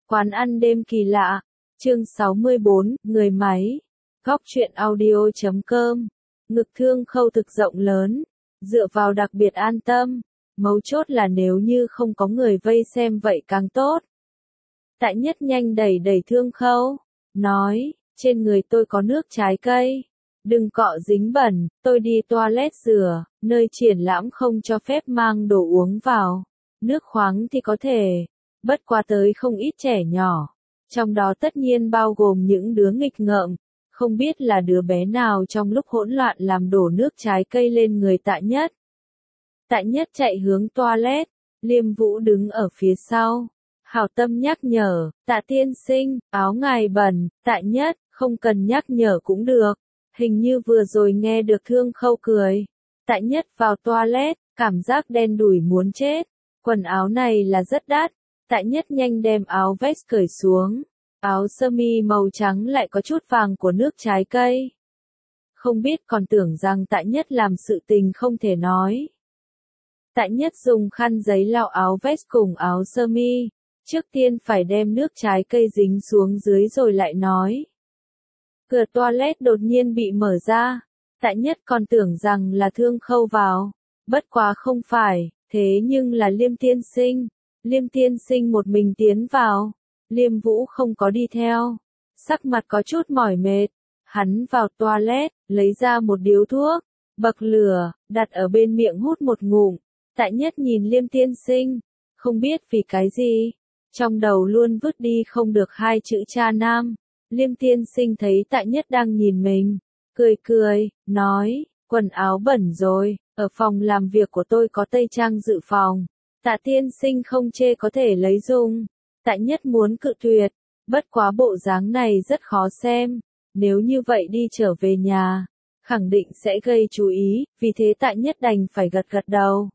Quán ăn đêm kỳ lạ, chương 64, người máy, góc truyện audio.com, ngực Thương Khâu thực rộng lớn, dựa vào đặc biệt an tâm, mấu chốt là nếu như không có người vây xem vậy càng tốt. Tại Nhất nhanh đẩy đẩy Thương Khâu, nói, trên người tôi có nước trái cây, đừng cọ dính bẩn, tôi đi toilet rửa, nơi triển lãm không cho phép mang đồ uống vào, nước khoáng thì có thể. Bất quá tới không ít trẻ nhỏ, trong đó tất nhiên bao gồm những đứa nghịch ngợm, không biết là đứa bé nào trong lúc hỗn loạn làm đổ nước trái cây lên người Tạ Nhất. Tạ Nhất chạy hướng toilet, Liêm Vũ đứng ở phía sau, hảo tâm nhắc nhở, Tạ tiên sinh, áo ngài bẩn, Tạ Nhất, không cần nhắc nhở cũng được, hình như vừa rồi nghe được Thương Khâu cười. Tạ Nhất vào toilet, cảm giác đen đủi muốn chết, quần áo này là rất đắt. Tạ Nhất nhanh đem áo vest cởi xuống, áo sơ mi màu trắng lại có chút vàng của nước trái cây. Không biết còn tưởng rằng Tạ Nhất làm sự tình không thể nói. Tạ Nhất dùng khăn giấy lau áo vest cùng áo sơ mi, trước tiên phải đem nước trái cây dính xuống dưới rồi lại nói. Cửa toilet đột nhiên bị mở ra, Tạ Nhất còn tưởng rằng là Thương Khâu vào, bất quá không phải, thế nhưng là Liêm tiên sinh. Liêm tiên sinh một mình tiến vào, Liêm Vũ không có đi theo, sắc mặt có chút mỏi mệt, hắn vào toilet, lấy ra một điếu thuốc, bậc lửa, đặt ở bên miệng hút một ngụm. Tạ Nhất nhìn Liêm tiên sinh, không biết vì cái gì, trong đầu luôn vứt đi không được hai chữ cha nam. Liêm tiên sinh thấy Tạ Nhất đang nhìn mình, cười cười, nói, quần áo bẩn rồi, ở phòng làm việc của tôi có tây trang dự phòng. Tạ tiên sinh không chê có thể lấy dùng. Tạ Nhất muốn cự tuyệt, bất quá bộ dáng này rất khó xem, nếu như vậy đi trở về nhà, khẳng định sẽ gây chú ý, vì thế Tạ Nhất đành phải gật gật đầu.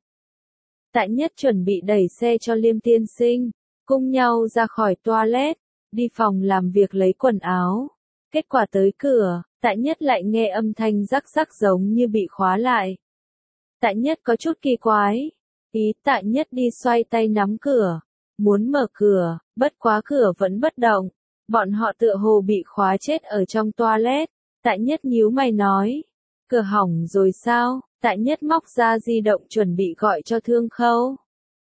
Tạ Nhất chuẩn bị đẩy xe cho Liêm tiên sinh, cùng nhau ra khỏi toilet, đi phòng làm việc lấy quần áo. Kết quả tới cửa, Tạ Nhất lại nghe âm thanh rắc rắc giống như bị khóa lại. Tạ Nhất có chút kỳ quái. Tạ Nhất đi xoay tay nắm cửa, muốn mở cửa, bất quá cửa vẫn bất động, bọn họ tựa hồ bị khóa chết ở trong toilet. Tạ Nhất nhíu mày nói, cửa hỏng rồi sao? Tạ Nhất móc ra di động chuẩn bị gọi cho Thương Khâu.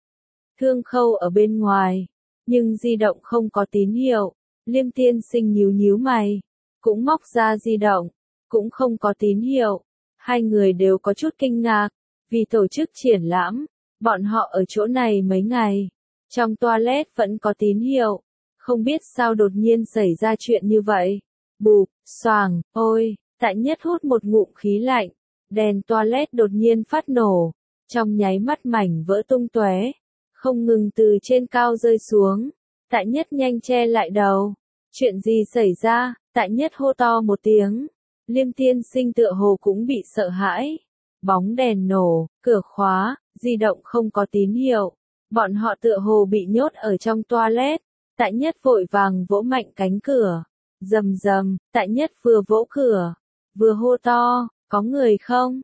Thương Khâu ở bên ngoài, nhưng di động không có tín hiệu. Liêm tiên sinh nhíu mày, cũng móc ra di động, cũng không có tín hiệu. Hai người đều có chút kinh ngạc, vì tổ chức triển lãm. Bọn họ ở chỗ này mấy ngày, trong toilet vẫn có tín hiệu, không biết sao đột nhiên xảy ra chuyện như vậy. Bụp, xoàng, ôi, Tạ Nhất hút một ngụm khí lạnh, đèn toilet đột nhiên phát nổ, trong nháy mắt mảnh vỡ tung tóe, không ngừng từ trên cao rơi xuống. Tạ Nhất nhanh che lại đầu, chuyện gì xảy ra? Tạ Nhất hô to một tiếng, Liêm tiên sinh tựa hồ cũng bị sợ hãi. Bóng đèn nổ, cửa khóa, di động không có tín hiệu, bọn họ tựa hồ bị nhốt ở trong toilet. Tạ Nhất vội vàng vỗ mạnh cánh cửa, rầm rầm. Tạ Nhất vừa vỗ cửa, vừa hô to, có người không?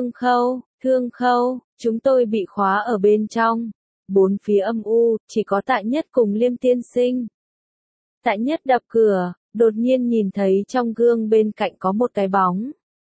Thương Khâu, chúng tôi bị khóa ở bên trong. Bốn phía âm u, chỉ có Tạ Nhất cùng Liêm tiên sinh. Tạ Nhất đập cửa, đột nhiên nhìn thấy trong gương bên cạnh có một cái bóng.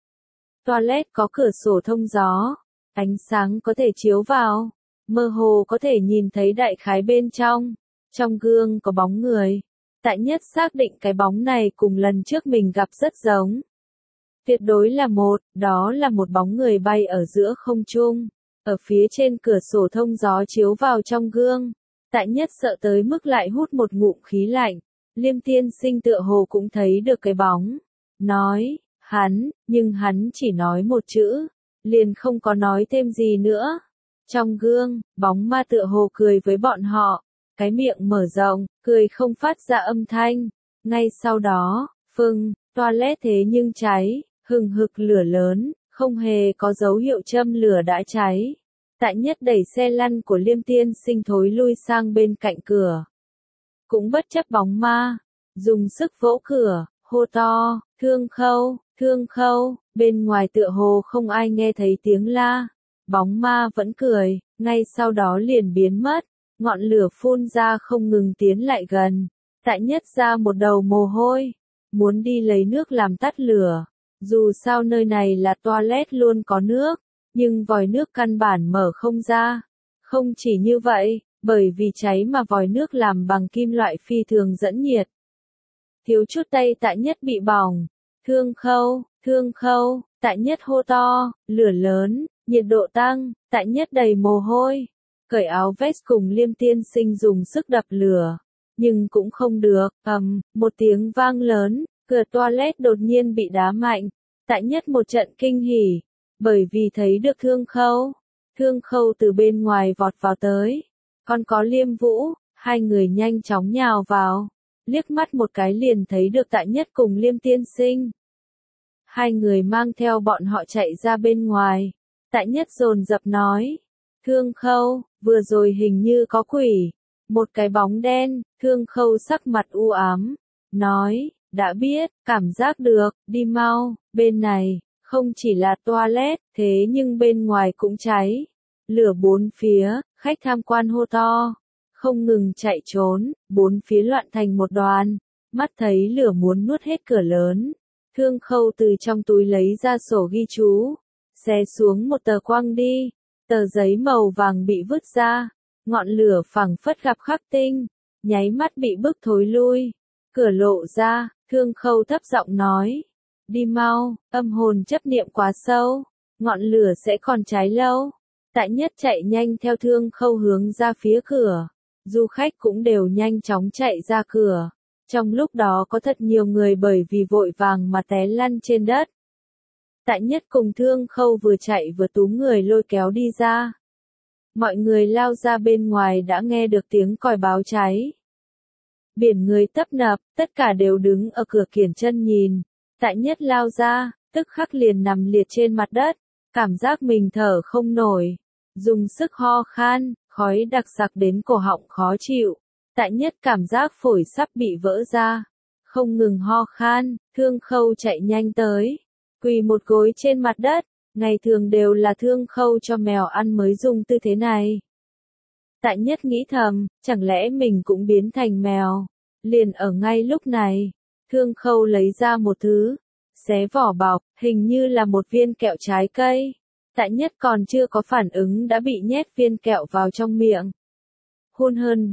Toilet có cửa sổ thông gió, ánh sáng có thể chiếu vào, mơ hồ có thể nhìn thấy đại khái bên trong. Trong gương có bóng người. Tạ Nhất xác định cái bóng này cùng lần trước mình gặp rất giống. Tuyệt đối là đó là một bóng người bay ở giữa không trung, ở phía trên cửa sổ thông gió chiếu vào trong gương. Tạ Nhất sợ tới mức lại hút một ngụm khí lạnh. Liêm tiên sinh tựa hồ cũng thấy được cái bóng, nói, nhưng hắn chỉ nói một chữ, liền không có nói thêm gì nữa. Trong gương, bóng ma tựa hồ cười với bọn họ, cái miệng mở rộng, cười không phát ra âm thanh. Ngay sau đó, toilet thế nhưng cháy, hừng hực lửa lớn, không hề có dấu hiệu châm lửa đã cháy. Tạ Nhất đẩy xe lăn của Liêm tiên sinh thối lui sang bên cạnh cửa. Cũng bất chấp bóng ma, dùng sức vỗ cửa, hô to, Thương Khâu, bên ngoài tựa hồ không ai nghe thấy tiếng la. Bóng ma vẫn cười, ngay sau đó liền biến mất, ngọn lửa phun ra không ngừng tiến lại gần. Tại Nhất ra một đầu mồ hôi, muốn đi lấy nước làm tắt lửa. Dù sao nơi này là toilet luôn có nước, nhưng vòi nước căn bản mở không ra. Không chỉ như vậy, bởi vì cháy mà vòi nước làm bằng kim loại phi thường dẫn nhiệt. Thiếu chút tay Tạ Nhất bị bỏng. Thương Khâu, Tạ Nhất hô to, lửa lớn, nhiệt độ tăng, Tạ Nhất đầy mồ hôi. Cởi áo vest cùng Liêm Tiên Sinh dùng sức đập lửa. Nhưng cũng không được, một tiếng vang lớn, cửa toilet đột nhiên bị đá mạnh. Tạ Nhất một trận kinh hỉ, bởi vì thấy được Thương Khâu. Thương Khâu từ bên ngoài vọt vào tới. Còn có Liêm Vũ, hai người nhanh chóng nhào vào. Liếc mắt một cái liền thấy được Tạ Nhất cùng Liêm Tiên Sinh. Hai người mang theo bọn họ chạy ra bên ngoài. Tạ Nhất dồn dập nói. Thương Khâu, vừa rồi hình như có quỷ. Một cái bóng đen, Thương Khâu sắc mặt u ám. Nói, đã biết, cảm giác được, đi mau, bên này, không chỉ là toilet, thế nhưng bên ngoài cũng cháy. Lửa bốn phía, khách tham quan hô to. Không ngừng chạy trốn, bốn phía loạn thành một đoàn. Mắt thấy lửa muốn nuốt hết cửa lớn. Thương Khâu từ trong túi lấy ra sổ ghi chú. Xé xuống một tờ quăng đi. Tờ giấy màu vàng bị vứt ra. Ngọn lửa phảng phất gặp khắc tinh. Nháy mắt bị bức thối lui. Cửa lộ ra, Thương Khâu thấp giọng nói. Đi mau, âm hồn chấp niệm quá sâu. Ngọn lửa sẽ còn cháy lâu. Tạ Nhất chạy nhanh theo Thương Khâu hướng ra phía cửa. Du khách cũng đều nhanh chóng chạy ra cửa. Trong lúc đó có thật nhiều người bởi vì vội vàng mà té lăn trên đất. Tạ Nhất cùng Thương Khâu vừa chạy vừa túm người lôi kéo đi ra. Mọi người lao ra bên ngoài đã nghe được tiếng còi báo cháy. Biển người tấp nập, tất cả đều đứng ở cửa kiểng chân nhìn. Tạ Nhất lao ra, tức khắc liền nằm liệt trên mặt đất, cảm giác mình thở không nổi. Dùng sức ho khan, khói đặc sặc đến cổ họng khó chịu. Tạ Nhất cảm giác phổi sắp bị vỡ ra. Không ngừng ho khan, Thương Khâu chạy nhanh tới. Quỳ một gối trên mặt đất, ngày thường đều là Thương Khâu cho mèo ăn mới dùng tư thế này. Tạ Nhất nghĩ thầm, chẳng lẽ mình cũng biến thành mèo. Liền ở ngay lúc này, Thương Khâu lấy ra một thứ, xé vỏ bọc, hình như là một viên kẹo trái cây. Tạ Nhất còn chưa có phản ứng đã bị nhét viên kẹo vào trong miệng. Hôn hơn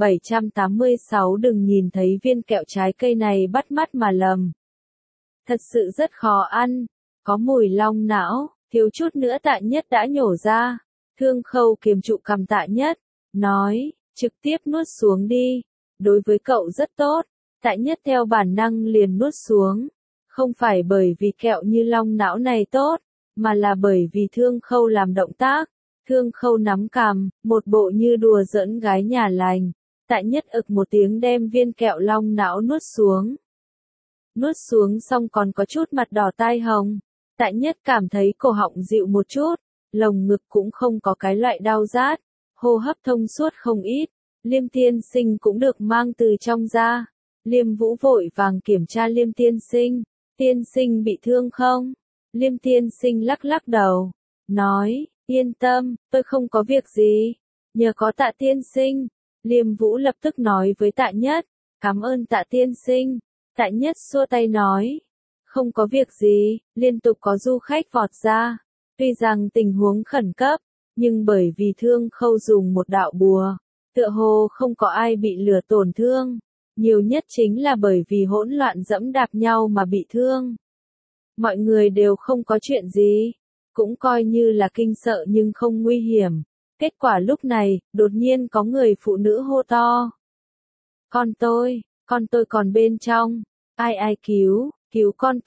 786 đừng nhìn thấy viên kẹo trái cây này bắt mắt mà lầm. Thật sự rất khó ăn, có mùi long não, thiếu chút nữa Tạ Nhất đã nhổ ra. Thương Khâu kiềm trụ cằm Tạ Nhất, nói, trực tiếp nuốt xuống đi, đối với cậu rất tốt. Tạ Nhất theo bản năng liền nuốt xuống, không phải bởi vì kẹo như long não này tốt, mà là bởi vì Thương Khâu làm động tác. Thương Khâu nắm cằm, một bộ như đùa giỡn gái nhà lành. Tạ Nhất ực một tiếng đem viên kẹo long não nuốt xuống. Nuốt xuống xong còn có chút mặt đỏ tai hồng. Tạ Nhất cảm thấy cổ họng dịu một chút, lồng ngực cũng không có cái loại đau rát, hô hấp thông suốt không ít. Liêm Tiên Sinh cũng được mang từ trong ra. Liêm Vũ vội vàng kiểm tra Liêm Tiên Sinh. Tiên Sinh bị thương không? Liêm Tiên Sinh lắc lắc đầu, nói, yên tâm, tôi không có việc gì. Nhờ có Tạ Tiên Sinh. Liêm Vũ lập tức nói với Tạ Nhất, cảm ơn Tạ Tiên Sinh. Tạ Nhất xua tay nói, không có việc gì. Liên tục có du khách vọt ra. Tuy rằng tình huống khẩn cấp, nhưng bởi vì Thương Khâu dùng một đạo bùa, tựa hồ không có ai bị lửa tổn thương. Nhiều nhất chính là bởi vì hỗn loạn dẫm đạp nhau mà bị thương. Mọi người đều không có chuyện gì, cũng coi như là kinh sợ nhưng không nguy hiểm. Kết quả lúc này, đột nhiên có người phụ nữ hô to. Con tôi còn bên trong. Ai cứu con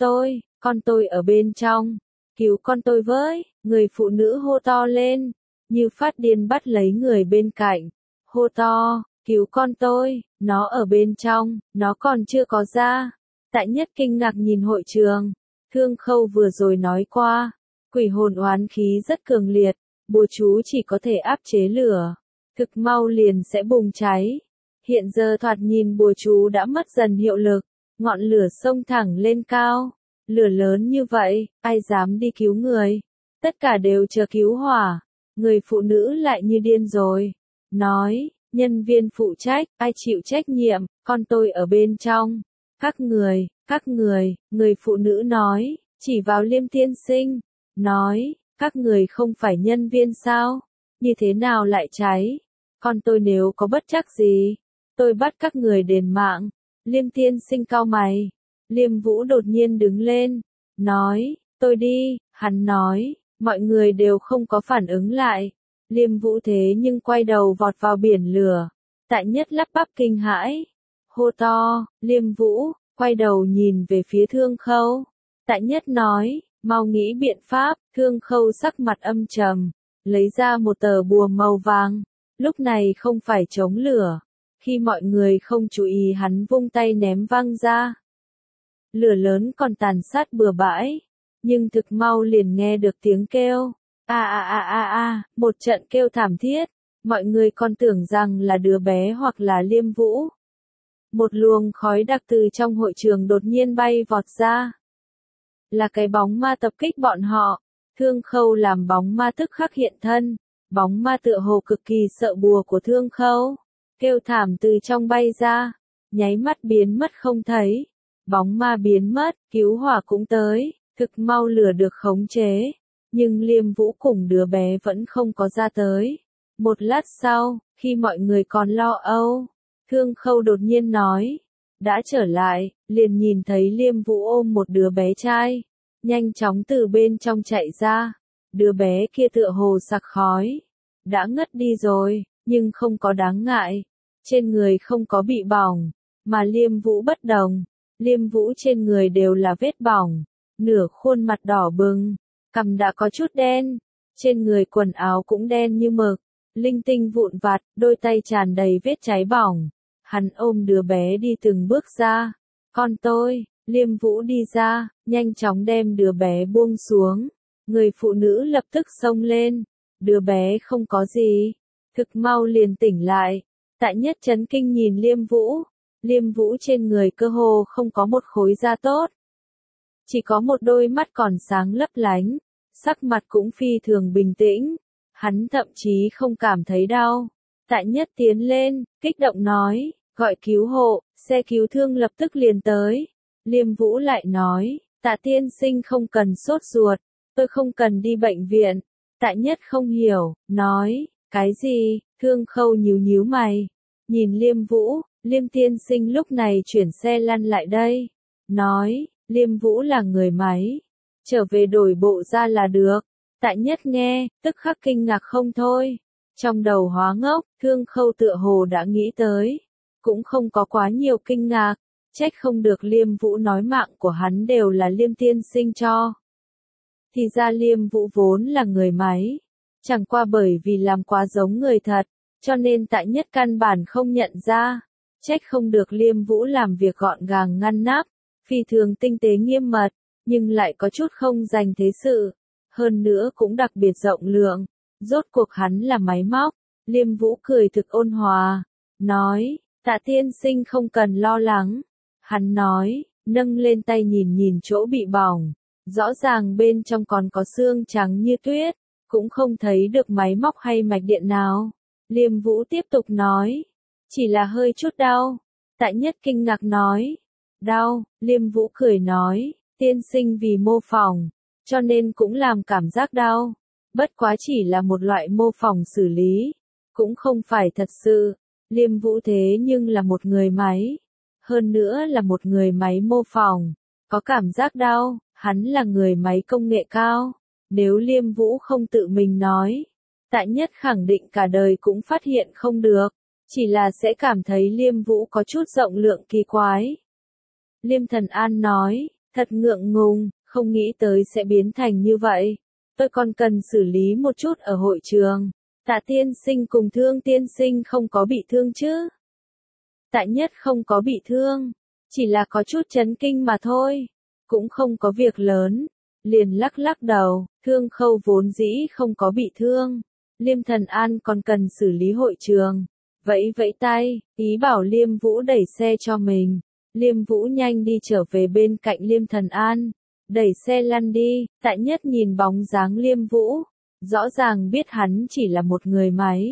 tôi ở bên trong. Cứu con tôi với, người phụ nữ hô to lên, như phát điên bắt lấy người bên cạnh. Hô to, cứu con tôi, nó ở bên trong, nó còn chưa có ra. Tạ Nhất kinh ngạc nhìn hội trường. Thương Khâu vừa rồi nói qua, quỷ hồn oán khí rất cường liệt, bùa chú chỉ có thể áp chế lửa, thực mau liền sẽ bùng cháy. Hiện giờ thoạt nhìn bùa chú đã mất dần hiệu lực, ngọn lửa xông thẳng lên cao. Lửa lớn như vậy, ai dám đi cứu người? Tất cả đều chờ cứu hỏa. Người phụ nữ lại như điên rồi. Nói, Nhân viên phụ trách, ai chịu trách nhiệm, con tôi ở bên trong. Các người phụ nữ nói, chỉ vào Liêm tiên sinh, nói, các người không phải nhân viên sao? Như thế nào lại cháy? Con tôi nếu có bất trắc gì, tôi bắt các người đền mạng. Liêm tiên sinh cau mày. Liêm Vũ đột nhiên đứng lên, nói, tôi đi, hắn nói, mọi người đều không có phản ứng lại. Liêm Vũ thế nhưng quay đầu vọt vào biển lửa. Tại Nhất lắp bắp kinh hãi, hô to, Liêm Vũ, quay đầu nhìn về phía Thương Khâu. Tại Nhất nói, mau nghĩ biện pháp. Thương Khâu sắc mặt âm trầm, lấy ra một tờ bùa màu vàng. Lúc này không phải chống lửa. Khi mọi người không chú ý hắn vung tay ném văng ra. Lửa lớn còn tàn sát bừa bãi, nhưng thực mau liền nghe được tiếng kêu. Một trận kêu thảm thiết. Mọi người còn tưởng rằng là đứa bé hoặc là Liêm Vũ. Một luồng khói đặc từ trong hội trường đột nhiên bay vọt ra. Là cái bóng ma tập kích bọn họ. Thương Khâu làm bóng ma tức khắc hiện thân. Bóng ma tựa hồ cực kỳ sợ bùa của Thương Khâu. Kêu thảm từ trong bay ra. Nháy mắt biến mất không thấy. Bóng ma biến mất, cứu hỏa cũng tới. Thực mau lửa được khống chế. Nhưng Liêm Vũ cùng đứa bé vẫn không có ra tới. Một lát sau, khi mọi người còn lo âu, Thương Khâu đột nhiên nói, đã trở lại, liền nhìn thấy Liêm Vũ ôm một đứa bé trai, nhanh chóng từ bên trong chạy ra. Đứa bé kia tựa hồ sặc khói, đã ngất đi rồi, nhưng không có đáng ngại, trên người không có bị bỏng, mà Liêm Vũ bất đồng, Liêm Vũ trên người đều là vết bỏng, nửa khuôn mặt đỏ bừng, cằm đã có chút đen, trên người quần áo cũng đen như mực. Linh tinh vụn vặt, đôi tay tràn đầy vết cháy bỏng. Hắn ôm đứa bé đi từng bước ra. Con tôi, Liêm Vũ đi ra, nhanh chóng đem đứa bé buông xuống. Người phụ nữ lập tức xông lên. Đứa bé không có gì. Thực mau liền tỉnh lại. Tại Nhất chấn kinh nhìn Liêm Vũ. Liêm Vũ trên người cơ hồ không có một khối da tốt. Chỉ có một đôi mắt còn sáng lấp lánh. Sắc mặt cũng phi thường bình tĩnh. Hắn thậm chí không cảm thấy đau. Tại Nhất tiến lên, kích động nói, gọi cứu hộ, xe cứu thương lập tức liền tới. Liêm Vũ lại nói, Tạ tiên sinh không cần sốt ruột, tôi không cần đi bệnh viện. Tại Nhất không hiểu, nói, cái gì? Thương Khâu nhíu mày, nhìn Liêm Vũ. Liêm tiên sinh lúc này chuyển xe lăn lại đây, nói, Liêm Vũ là người máy, trở về đổi bộ ra là được. Tại Nhất nghe, tức khắc kinh ngạc không thôi. Trong đầu hóa ngốc, Thương Khâu tựa hồ đã nghĩ tới. Cũng không có quá nhiều kinh ngạc. Trách không được Liêm Vũ nói mạng của hắn đều là Liêm tiên sinh cho. Thì ra Liêm Vũ vốn là người máy. Chẳng qua bởi vì làm quá giống người thật, cho nên Tại Nhất căn bản không nhận ra. Trách không được Liêm Vũ làm việc gọn gàng ngăn nắp, phi thường tinh tế nghiêm mật, nhưng lại có chút không dành thế sự. Hơn nữa cũng đặc biệt rộng lượng, rốt cuộc hắn là máy móc. Liêm Vũ cười thực ôn hòa, nói, Tạ tiên sinh không cần lo lắng. Hắn nói, nâng lên tay nhìn chỗ bị bỏng, rõ ràng bên trong còn có xương trắng như tuyết, cũng không thấy được máy móc hay mạch điện nào. Liêm Vũ tiếp tục nói, chỉ là hơi chút đau. Tại Nhất kinh ngạc nói, đau. Liêm Vũ cười nói, tiên sinh vì mô phỏng, cho nên cũng làm cảm giác đau. Bất quá chỉ là một loại mô phỏng xử lý, cũng không phải thật sự. Liêm Vũ thế nhưng là một người máy, hơn nữa là một người máy mô phỏng, có cảm giác đau, hắn là người máy công nghệ cao. Nếu Liêm Vũ không tự mình nói, Tại Nhất khẳng định cả đời cũng phát hiện không được, chỉ là sẽ cảm thấy Liêm Vũ có chút rộng lượng kỳ quái. Liêm Thần An nói, thật ngượng ngùng, không nghĩ tới sẽ biến thành như vậy. Tôi còn cần xử lý một chút ở hội trường. Tạ tiên sinh cùng Thương tiên sinh không có bị thương chứ? Tại Nhất không có bị thương, chỉ là có chút chấn kinh mà thôi, cũng không có việc lớn. Liền lắc đầu, Thương Khâu vốn dĩ không có bị thương. Liêm Thần An còn cần xử lý hội trường. Vẫy tay, ý bảo Liêm Vũ đẩy xe cho mình. Liêm Vũ nhanh đi trở về bên cạnh Liêm Thần An, đẩy xe lăn đi. Tại Nhất nhìn bóng dáng Liêm Vũ, rõ ràng biết hắn chỉ là một người máy.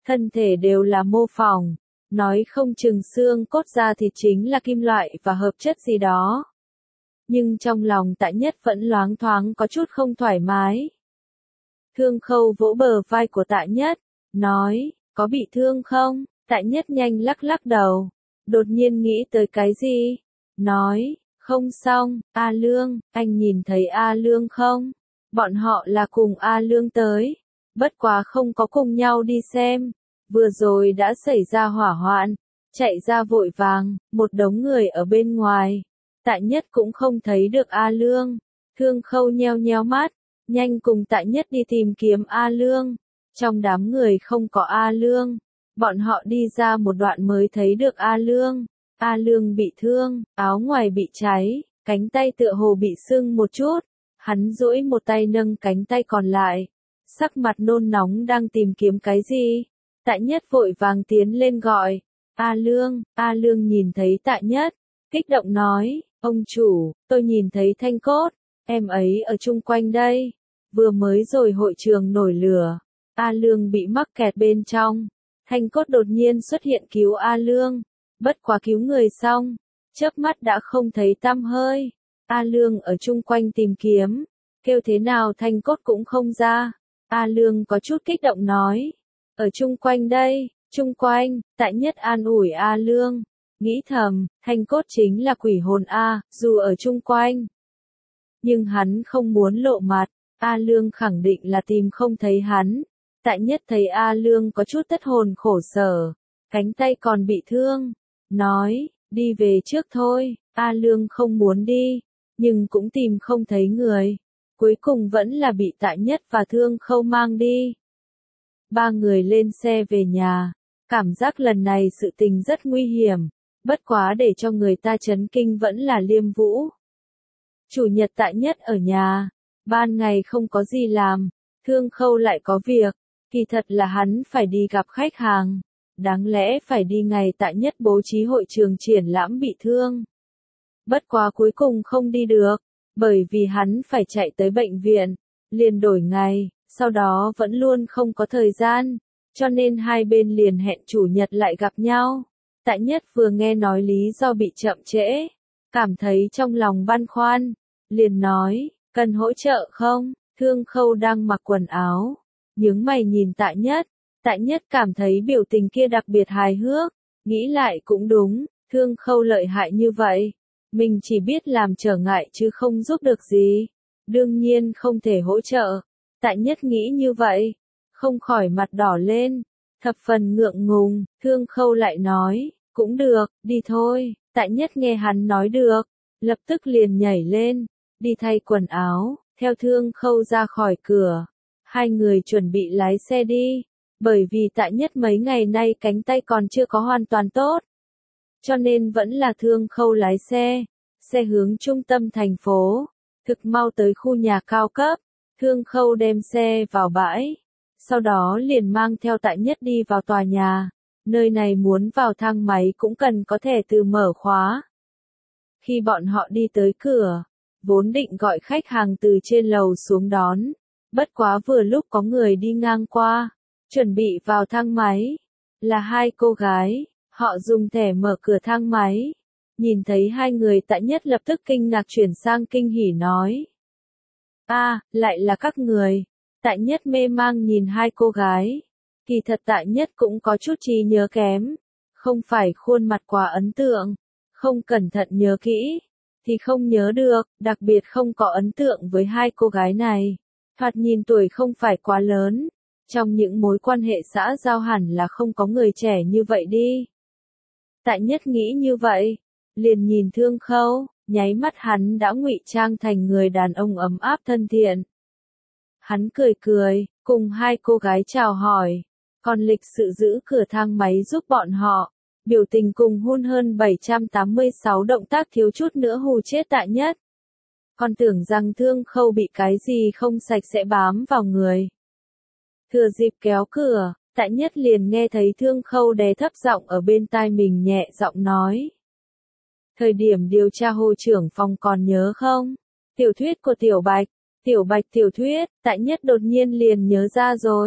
thân thể đều là mô phỏng, nói không chừng xương cốt da thịt chính là kim loại và hợp chất gì đó. Nhưng trong lòng Tạ Nhất vẫn loáng thoáng có chút không thoải mái. Thương Khâu vỗ bờ vai của Tạ Nhất, nói, có bị thương không? Tạ Nhất nhanh lắc lắc đầu, đột nhiên nghĩ tới cái gì? Nói, không xong, A Lương, anh nhìn thấy A Lương không? Bọn họ là cùng A Lương tới, bất quá không có cùng nhau đi xem. Vừa rồi đã xảy ra hỏa hoạn, chạy ra vội vàng, một đống người ở bên ngoài. Tạ Nhất cũng không thấy được A Lương. Thương Khâu nheo nheo mắt, nhanh cùng Tạ Nhất đi tìm kiếm A Lương. Trong đám người không có A Lương. Bọn họ đi ra một đoạn mới thấy được A Lương. A Lương bị thương, áo ngoài bị cháy, cánh tay tựa hồ bị sưng một chút. Hắn duỗi một tay nâng cánh tay còn lại. Sắc mặt nôn nóng đang tìm kiếm cái gì. Tạ Nhất vội vàng tiến lên gọi. A Lương nhìn thấy Tạ Nhất, kích động nói, ông chủ, tôi nhìn thấy Thanh Cốt, em ấy ở chung quanh đây. Vừa mới rồi hội trường nổi lửa, A Lương bị mắc kẹt bên trong. Thanh Cốt đột nhiên xuất hiện cứu A Lương, bất quá cứu người xong, chớp mắt đã không thấy tăm hơi. A Lương ở chung quanh tìm kiếm, kêu thế nào Thanh Cốt cũng không ra. A Lương có chút kích động nói, ở chung quanh đây, chung quanh. Tạ Nhất an ủi A Lương, nghĩ thầm, Thanh Cốt chính là quỷ hồn A, dù ở chung quanh. Nhưng hắn không muốn lộ mặt, A Lương khẳng định là tìm không thấy hắn. Tạ Nhất thấy A Lương có chút thất hồn khổ sở, cánh tay còn bị thương, nói, đi về trước thôi. A Lương không muốn đi, nhưng cũng tìm không thấy người. Cuối cùng vẫn là bị Tạ Nhất và Thương Khâu mang đi. Ba người lên xe về nhà, cảm giác lần này sự tình rất nguy hiểm, bất quá để cho người ta chấn kinh vẫn là Liêm Vũ. Chủ nhật Tạ Nhất ở nhà, ban ngày không có gì làm, Thương Khâu lại có việc, kỳ thật là hắn phải đi gặp khách hàng, đáng lẽ phải đi ngày Tạ Nhất bố trí hội trường triển lãm bị thương. Bất quá cuối cùng không đi được, bởi vì hắn phải chạy tới bệnh viện, liền đổi ngày, sau đó vẫn luôn không có thời gian, cho nên hai bên liền hẹn chủ nhật lại gặp nhau. Tạ Nhất vừa nghe nói lý do bị chậm trễ, cảm thấy trong lòng băn khoăn, liền nói, cần hỗ trợ không? Thương Khâu đang mặc quần áo, nhướng mày nhìn Tạ Nhất. Tạ Nhất cảm thấy biểu tình kia đặc biệt hài hước, nghĩ lại cũng đúng, Thương Khâu lợi hại như vậy, mình chỉ biết làm trở ngại chứ không giúp được gì, đương nhiên không thể hỗ trợ. Tạ Nhất nghĩ như vậy, không khỏi mặt đỏ lên, thập phần ngượng ngùng. Thương Khâu lại nói, cũng được, đi thôi. Tạ Nhất nghe hắn nói được, lập tức liền nhảy lên, đi thay quần áo, theo Thương Khâu ra khỏi cửa. Hai người chuẩn bị lái xe đi, bởi vì Tạ Nhất mấy ngày nay cánh tay còn chưa có hoàn toàn tốt, cho nên vẫn là Thương Khâu lái xe. Xe hướng trung tâm thành phố, thực mau tới khu nhà cao cấp. Thương Khâu đem xe vào bãi, sau đó liền mang theo Tạ Nhất đi vào tòa nhà. Nơi này muốn vào thang máy cũng cần có thẻ từ mở khóa. Khi bọn họ đi tới cửa, vốn định gọi khách hàng từ trên lầu xuống đón, bất quá vừa lúc có người đi ngang qua, chuẩn bị vào thang máy, là hai cô gái, họ dùng thẻ mở cửa thang máy. Nhìn thấy hai người Tạ Nhất lập tức kinh ngạc chuyển sang kinh hỉ nói. Lại là các người. Tạ Nhất mê mang nhìn hai cô gái. Kỳ thật Tạ Nhất cũng có chút trí nhớ kém. Không phải khuôn mặt quá ấn tượng. Không cẩn thận nhớ kỹ, thì không nhớ được, đặc biệt không có ấn tượng với hai cô gái này. Thoạt nhìn tuổi không phải quá lớn. Trong những mối quan hệ xã giao hẳn là không có người trẻ như vậy đi. Tạ Nhất nghĩ như vậy, liền nhìn Thương Khâu, nháy mắt hắn đã ngụy trang thành người đàn ông ấm áp thân thiện. Hắn cười cười, cùng hai cô gái chào hỏi, còn lịch sự giữ cửa thang máy giúp bọn họ, biểu tình cùng hun hơn 786 động tác thiếu chút nữa hù chết Tạ Nhất. Còn tưởng rằng Thương Khâu bị cái gì không sạch sẽ bám vào người. Thừa dịp kéo cửa, Tạ Nhất liền nghe thấy Thương Khâu đè thấp giọng ở bên tai mình nhẹ giọng nói. Thời điểm điều tra Hồ trưởng phòng còn nhớ không? Tiểu thuyết của Tiểu Bạch tiểu thuyết, Tạ Nhất đột nhiên liền nhớ ra rồi.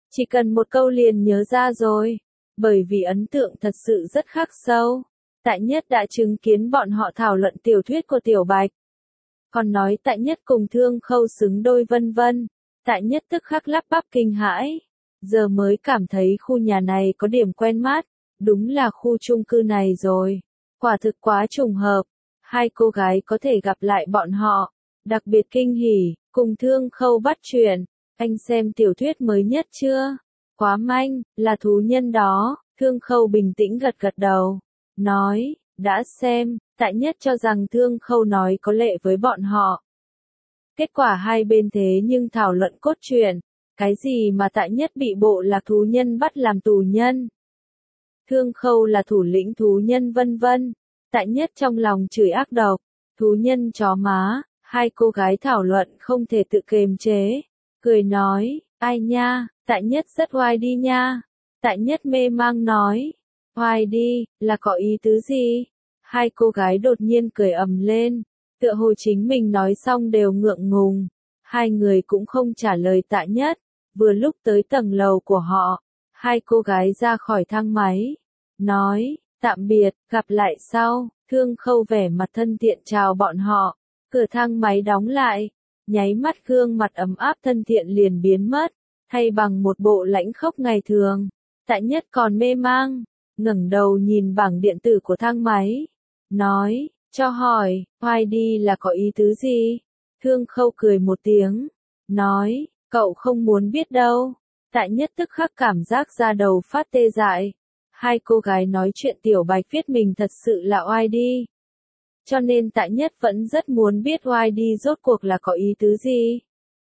Chỉ cần một câu liền nhớ ra rồi. Bởi vì ấn tượng thật sự rất khắc sâu. Tại Nhất đã chứng kiến bọn họ thảo luận tiểu thuyết của Tiểu Bạch. Còn nói Tại Nhất cùng Thương Khâu xứng đôi vân vân. Tại Nhất tức khắc lắp bắp kinh hãi. Giờ mới cảm thấy khu nhà này có điểm quen mắt. Đúng là khu chung cư này rồi. Quả thực quá trùng hợp. Hai cô gái có thể gặp lại bọn họ. Đặc biệt kinh hỉ, cùng Thương Khâu bắt chuyện. Anh xem tiểu thuyết mới nhất chưa? Quá manh, là thú nhân đó. Thương Khâu bình tĩnh gật gật đầu. Nói, đã xem. Tại Nhất cho rằng Thương Khâu nói có lệ với bọn họ. Kết quả hai bên thế nhưng thảo luận cốt truyện. Cái gì mà Tại Nhất bị bộ lạc thú nhân bắt làm tù nhân? Thương Khâu là thủ lĩnh thú nhân vân vân. Tại Nhất trong lòng chửi ác độc. Thú nhân chó má. Hai cô gái thảo luận không thể tự kiềm chế. Cười nói, ai nha, Tại Nhất rất oai đi nha. Tại Nhất mê mang nói, oai đi, là có ý tứ gì? Hai cô gái đột nhiên cười ầm lên. Tựa hồ chính mình nói xong đều ngượng ngùng. Hai người cũng không trả lời Tại Nhất. Vừa lúc tới tầng lầu của họ. Hai cô gái ra khỏi thang máy. Nói, tạm biệt, gặp lại sau. Thương Khâu vẻ mặt thân thiện chào bọn họ. Cửa thang máy đóng lại. Nháy mắt gương mặt ấm áp thân thiện liền biến mất. Thay bằng một bộ lãnh khốc ngày thường. Tại Nhất còn mê mang. Ngẩng đầu nhìn bảng điện tử của thang máy. Nói, cho hỏi, oai đi là có ý tứ gì? Thương Khâu cười một tiếng. Nói, cậu không muốn biết đâu. Tại Nhất tức khắc cảm giác da đầu phát tê dại. Hai cô gái nói chuyện Tiểu Bạch viết mình thật sự là oai đi. Cho nên Tại Nhất vẫn rất muốn biết oai đi rốt cuộc là có ý tứ gì.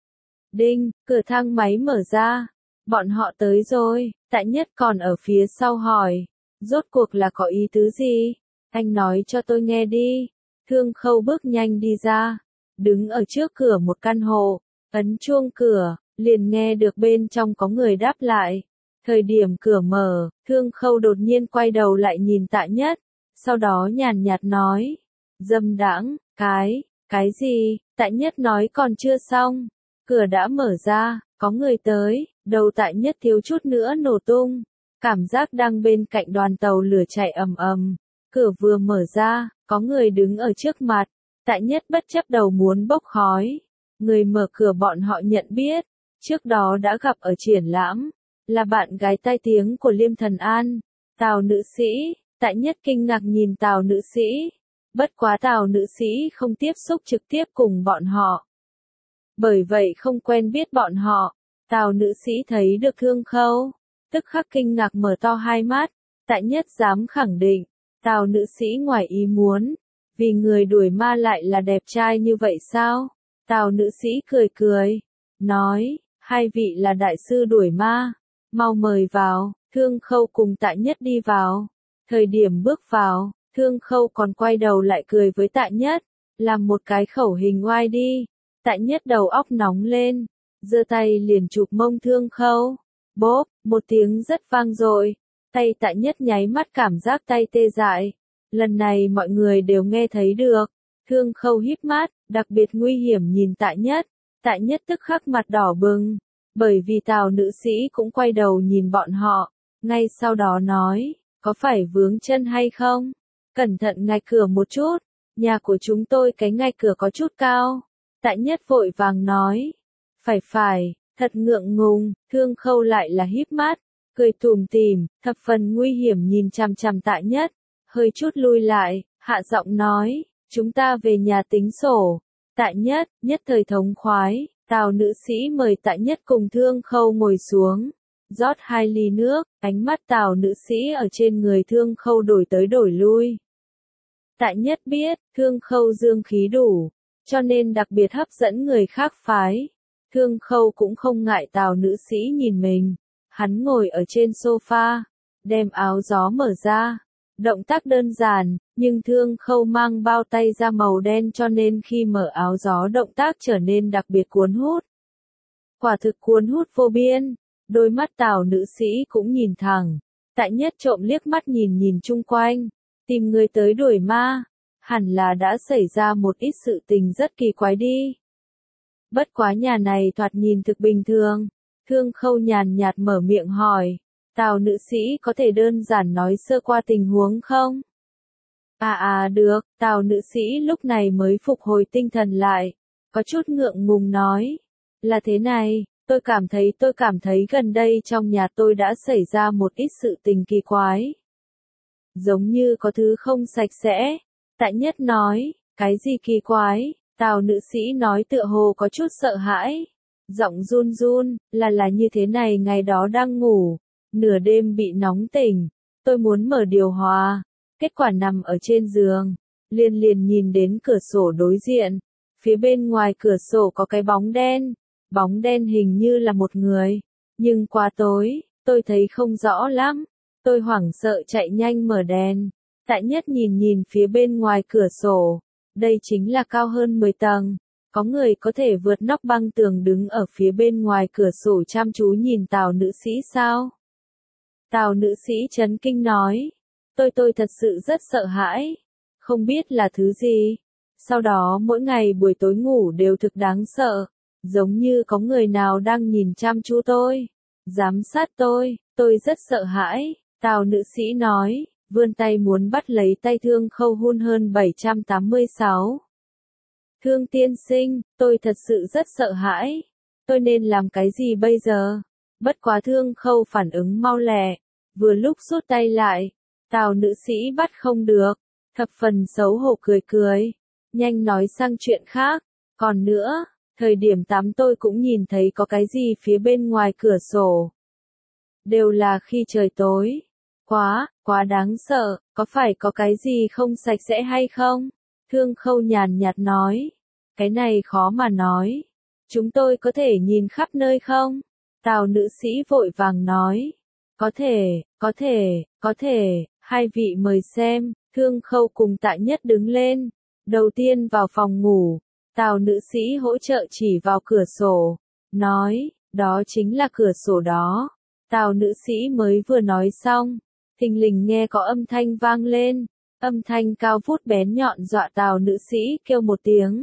Đinh, cửa thang máy mở ra. Bọn họ tới rồi. Tại Nhất còn ở phía sau hỏi. Rốt cuộc là có ý tứ gì? Anh nói cho tôi nghe đi. Thương Khâu bước nhanh đi ra. Đứng ở trước cửa một căn hộ. Ấn chuông cửa. Liền nghe được bên trong có người đáp lại. Thời điểm cửa mở, Thương Khâu đột nhiên quay đầu lại nhìn Tại Nhất. Sau đó nhàn nhạt nói. Dâm đãng, cái gì? Tại Nhất nói còn chưa xong. Cửa đã mở ra, có người tới. Đầu Tại Nhất thiếu chút nữa nổ tung. Cảm giác đang bên cạnh đoàn tàu lửa chạy ầm ầm. Cửa vừa mở ra, có người đứng ở trước mặt. Tại Nhất bất chấp đầu muốn bốc khói. Người mở cửa bọn họ nhận biết. Trước đó đã gặp ở triển lãm. Là bạn gái tai tiếng của Liêm Thần An. Tào nữ sĩ. Tại Nhất kinh ngạc nhìn Tào nữ sĩ. Bất quá Tào nữ sĩ không tiếp xúc trực tiếp cùng bọn họ. Bởi vậy không quen biết bọn họ. Tào nữ sĩ thấy được Thương Khâu. Tức khắc kinh ngạc mở to hai mắt. Tại Nhất dám khẳng định. Tào nữ sĩ ngoài ý muốn. Vì người đuổi ma lại là đẹp trai như vậy sao? Tào nữ sĩ cười cười. Nói, hai vị là đại sư đuổi ma. Mau mời vào. Thương Khâu cùng Tại Nhất đi vào. Thời điểm bước vào, Thương Khâu còn quay đầu lại cười với Tại Nhất. Làm một cái khẩu hình oai đi. Tại Nhất đầu óc nóng lên. Giơ tay liền chụp mông Thương Khâu. Bốp, một tiếng rất vang dội. Tay Tại Nhất nháy mắt cảm giác tay tê dại. Lần này mọi người đều nghe thấy được. Thương Khâu híp mắt, đặc biệt nguy hiểm nhìn Tại Nhất. Tại Nhất tức khắc mặt đỏ bừng. Bởi vì Tào nữ sĩ cũng quay đầu nhìn bọn họ. Ngay sau đó nói, có phải vướng chân hay không? Cẩn thận ngạch cửa một chút. Nhà của chúng tôi cái ngạch cửa có chút cao. Tại Nhất vội vàng nói. Phải, thật ngượng ngùng. Thương Khâu lại là híp mắt. Cười tủm tỉm, thập phần nguy hiểm nhìn chằm chằm Tại Nhất. Hơi chút lui lại, hạ giọng nói. Chúng ta về nhà tính sổ. Tại Nhất, nhất thời thống khoái. Tào nữ sĩ mời Tại Nhất cùng Thương Khâu ngồi xuống. Rót 2 ly nước, ánh mắt Tào nữ sĩ ở trên người Thương Khâu đổi tới đổi lui. Tại Nhất biết, Thương Khâu dương khí đủ, cho nên đặc biệt hấp dẫn người khác phái. Thương Khâu cũng không ngại Tào nữ sĩ nhìn mình. Hắn ngồi ở trên sofa, đem áo gió mở ra. Động tác đơn giản, nhưng Thương Khâu mang bao tay da màu đen cho nên khi mở áo gió động tác trở nên đặc biệt cuốn hút. Quả thực cuốn hút vô biên. Đôi mắt Tào nữ sĩ cũng nhìn thẳng. Tại Nhất trộm liếc mắt nhìn chung quanh. Tìm người tới đuổi ma. Hẳn là đã xảy ra một ít sự tình rất kỳ quái đi. Bất quá nhà này thoạt nhìn thực bình thường. Thương Khâu nhàn nhạt mở miệng hỏi, Tào nữ sĩ có thể đơn giản nói sơ qua tình huống không? Được, Tào nữ sĩ lúc này mới phục hồi tinh thần lại, có chút ngượng ngùng nói, là thế này, tôi cảm thấy gần đây trong nhà tôi đã xảy ra một ít sự tình kỳ quái. Giống như có thứ không sạch sẽ. Tại Nhất nói, cái gì kỳ quái? Tào nữ sĩ nói tựa hồ có chút sợ hãi. Giọng run run, là như thế này, ngày đó đang ngủ, nửa đêm bị nóng tỉnh, tôi muốn mở điều hòa, kết quả nằm ở trên giường, liền nhìn đến cửa sổ đối diện, phía bên ngoài cửa sổ có cái bóng đen hình như là một người, nhưng quá tối, tôi thấy không rõ lắm, tôi hoảng sợ chạy nhanh mở đèn, Tại Nhất nhìn phía bên ngoài cửa sổ, đây chính là cao hơn 10 tầng. Có người có thể vượt nóc băng tường đứng ở phía bên ngoài cửa sổ chăm chú nhìn Tào nữ sĩ sao? Tào nữ sĩ chấn kinh nói. Tôi thật sự rất sợ hãi. Không biết là thứ gì. Sau đó mỗi ngày buổi tối ngủ đều thực đáng sợ. Giống như có người nào đang nhìn chăm chú tôi. Giám sát tôi rất sợ hãi. Tào nữ sĩ nói, vươn tay muốn bắt lấy tay Thương Khâu hun hơn 786. Thương tiên sinh, tôi thật sự rất sợ hãi. Tôi nên làm cái gì bây giờ? Bất quá Thương Khâu phản ứng mau lẹ. Vừa lúc rút tay lại. Tào nữ sĩ bắt không được. Thập phần xấu hổ cười. Nhanh nói sang chuyện khác. Còn nữa, thời điểm tắm tôi cũng nhìn thấy có cái gì phía bên ngoài cửa sổ. Đều là khi trời tối. Quá đáng sợ, có phải có cái gì không sạch sẽ hay không? Thương Khâu nhàn nhạt nói. Cái này khó mà nói. Chúng tôi có thể nhìn khắp nơi không? Tào nữ sĩ vội vàng nói. Có thể, hai vị mời xem. Thương Khâu cùng Tạ Nhất đứng lên. Đầu tiên vào phòng ngủ. Tào nữ sĩ hỗ trợ chỉ vào cửa sổ. Nói, đó chính là cửa sổ đó. Tào nữ sĩ mới vừa nói xong. Thình lình nghe có âm thanh vang lên. Âm thanh cao vút bén nhọn dọa Tào nữ sĩ kêu một tiếng.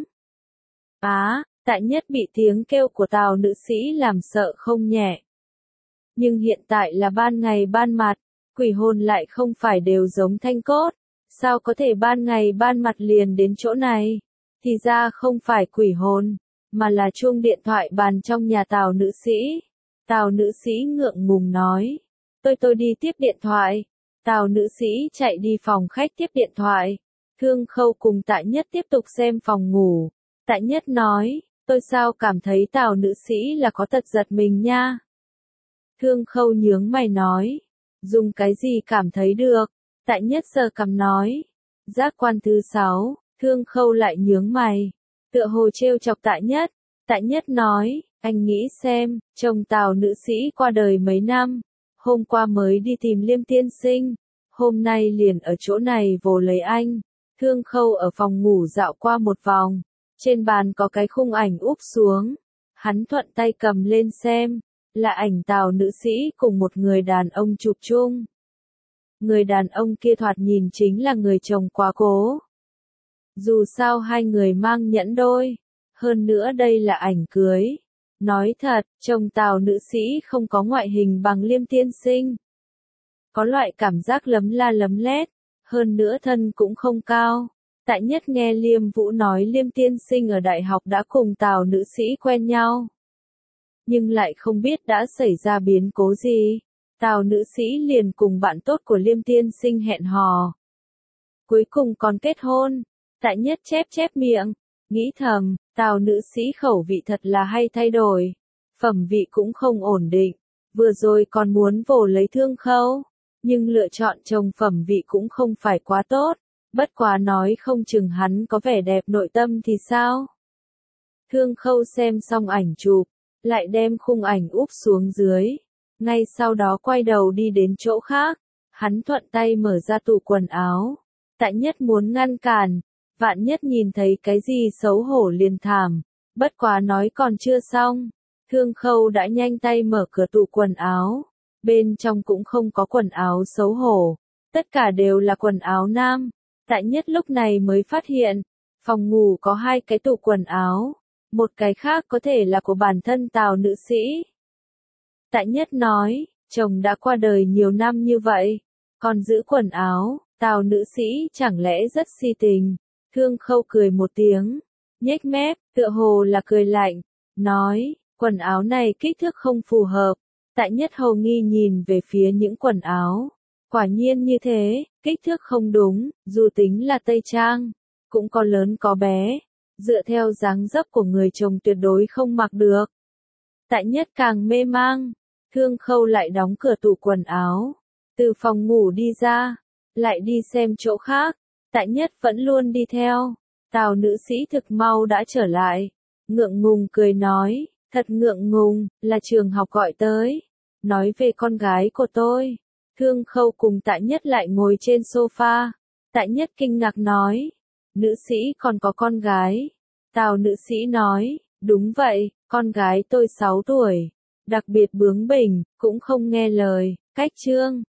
Tại Nhất bị tiếng kêu của Tào nữ sĩ làm sợ không nhẹ. Nhưng hiện tại là ban ngày ban mặt, quỷ hồn lại không phải đều giống thanh cốt. Sao có thể ban ngày ban mặt liền đến chỗ này? Thì ra không phải quỷ hồn, mà là chuông điện thoại bàn trong nhà Tào nữ sĩ. Tào nữ sĩ ngượng ngùng nói. Tôi đi tiếp điện thoại. Tào nữ sĩ chạy đi phòng khách tiếp điện thoại. Thương Khâu cùng Tạ Nhất tiếp tục xem phòng ngủ. Tạ Nhất nói, tôi sao cảm thấy Tào nữ sĩ là có tật giật mình nha. Thương Khâu nhướng mày nói, dùng cái gì cảm thấy được. Tạ Nhất sờ cằm nói, giác quan thứ 6, Thương Khâu lại nhướng mày, tựa hồ trêu chọc Tạ Nhất. Tạ Nhất nói, anh nghĩ xem, chồng Tào nữ sĩ qua đời mấy năm, hôm qua mới đi tìm Liêm tiên sinh, hôm nay liền ở chỗ này vồ lấy anh. Thương Khâu ở phòng ngủ dạo qua một vòng, trên bàn có cái khung ảnh úp xuống, hắn thuận tay cầm lên xem, là ảnh Tào nữ sĩ cùng một người đàn ông chụp chung. Người đàn ông kia thoạt nhìn chính là người chồng quá cố. Dù sao hai người mang nhẫn đôi, hơn nữa đây là ảnh cưới. Nói thật, chồng Tào nữ sĩ không có ngoại hình bằng Liêm tiên sinh. Có loại cảm giác lấm la lấm lét, hơn nữa thân cũng không cao. Tại Nhất nghe Liêm Vũ nói Liêm tiên sinh ở đại học đã cùng Tào nữ sĩ quen nhau. Nhưng lại không biết đã xảy ra biến cố gì. Tào nữ sĩ liền cùng bạn tốt của Liêm tiên sinh hẹn hò. Cuối cùng còn kết hôn. Tại Nhất chép miệng, nghĩ thầm, Tào nữ sĩ khẩu vị thật là hay thay đổi. Phẩm vị cũng không ổn định. Vừa rồi còn muốn vồ lấy Thương Khâu. Nhưng lựa chọn chồng phẩm vị cũng không phải quá tốt. Bất quá nói không chừng hắn có vẻ đẹp nội tâm thì sao? Thương Khâu xem xong ảnh chụp, lại đem khung ảnh úp xuống dưới. Ngay sau đó quay đầu đi đến chỗ khác. Hắn thuận tay mở ra tủ quần áo. Tạ Nhất muốn ngăn cản. Vạn nhất nhìn thấy cái gì xấu hổ liền thảm. Bất quá nói còn chưa xong. Thương Khâu đã nhanh tay mở cửa tủ quần áo. Bên trong cũng không có quần áo xấu hổ. Tất cả đều là quần áo nam. Tạ Nhất lúc này mới phát hiện, phòng ngủ có hai cái tủ quần áo, một cái khác có thể là của bản thân Tào nữ sĩ. Tại Nhất nói, chồng đã qua đời nhiều năm như vậy, còn giữ quần áo, Tào nữ sĩ chẳng lẽ rất si tình. Thương Khâu cười một tiếng, nhếch mép, tựa hồ là cười lạnh, nói, quần áo này kích thước không phù hợp. Tại Nhất hầu nghi nhìn về phía những quần áo. Quả nhiên như thế, kích thước không đúng, dù tính là tây trang, cũng có lớn có bé. Dựa theo dáng dấp của người chồng tuyệt đối không mặc được. Tại Nhất càng mê mang, Thương Khâu lại đóng cửa tủ quần áo, từ phòng ngủ đi ra, lại đi xem chỗ khác. Tại Nhất vẫn luôn đi theo. Tào nữ sĩ thực mau đã trở lại, ngượng ngùng cười nói, thật ngượng ngùng, là trường học gọi tới, nói về con gái của tôi. Thương Khâu cùng Tại Nhất lại ngồi trên sofa. Tại Nhất kinh ngạc nói, nữ sĩ còn có con gái. Tào nữ sĩ nói, đúng vậy, con gái tôi 6 tuổi, đặc biệt bướng bỉnh, cũng không nghe lời. Cách chương